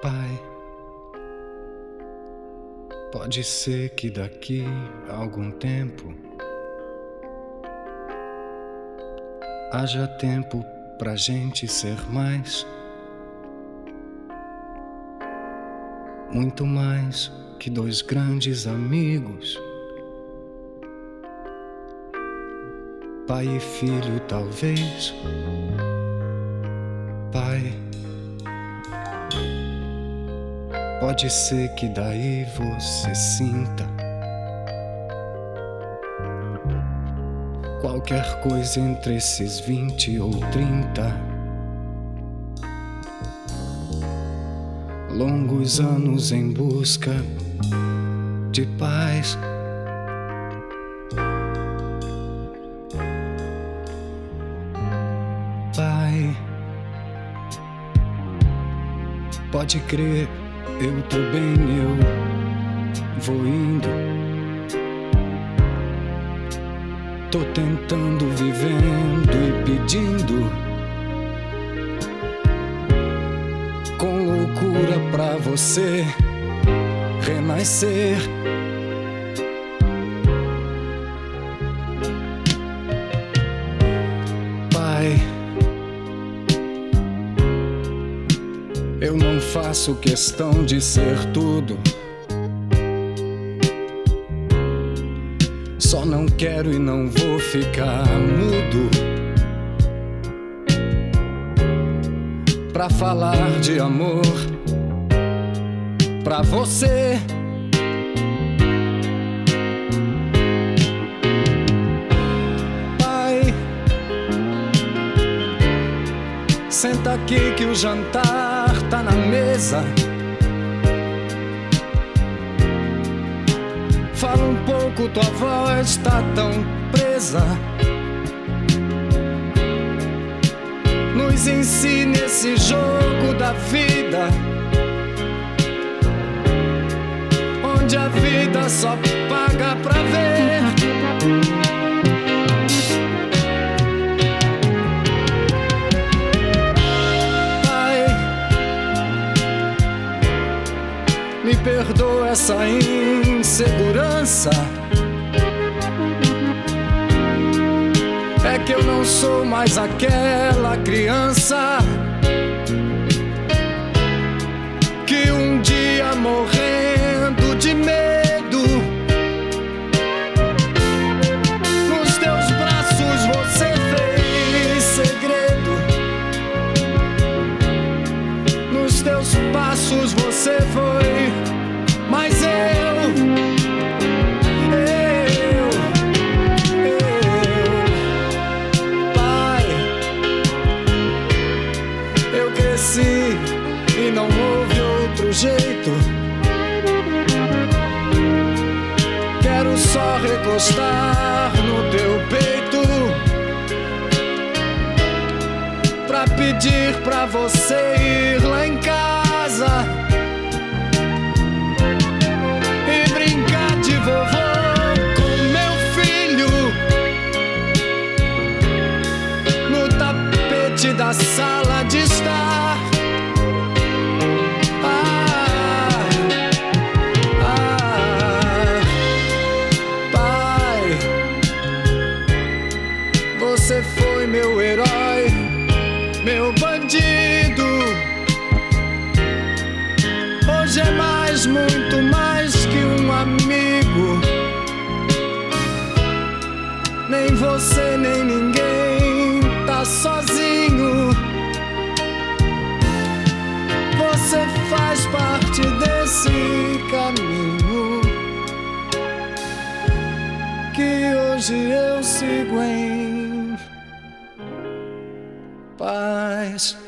Pai, pode ser que daqui a algum tempo haja tempo pra gente ser mais, muito mais que dois grandes amigos, pai e filho talvez. Pai, pode ser que daí você sinta qualquer coisa entre esses 20 ou 30 longos anos em busca de paz. Pai, pode crer, eu tô bem, eu vou indo. Tô tentando, vivendo e pedindo com loucura pra você renascer. Pai, eu não faço questão de ser tudo, só não quero e não vou ficar mudo pra falar de amor pra você. Pai, senta aqui que o jantar tá na mesa. Fala um pouco, tua voz tá tão presa. Nos ensine esse jogo da vida, onde a vida só paga pra ver. Pai, me perdoa essa insegurança, é que eu não sou mais aquela criança que um dia morrendo de medo nos teus braços você fez segredo, nos teus passos você foi, mas e não houve outro jeito. Quero só recostar no teu peito pra pedir pra você ir lá em casa e brincar de vovô com meu filho no tapete da sala de estar. Você foi meu herói, meu bandido. Hoje é mais, muito mais que um amigo. Nem você, nem ninguém tá sozinho. Você faz parte desse caminho que hoje eu sigo em paz.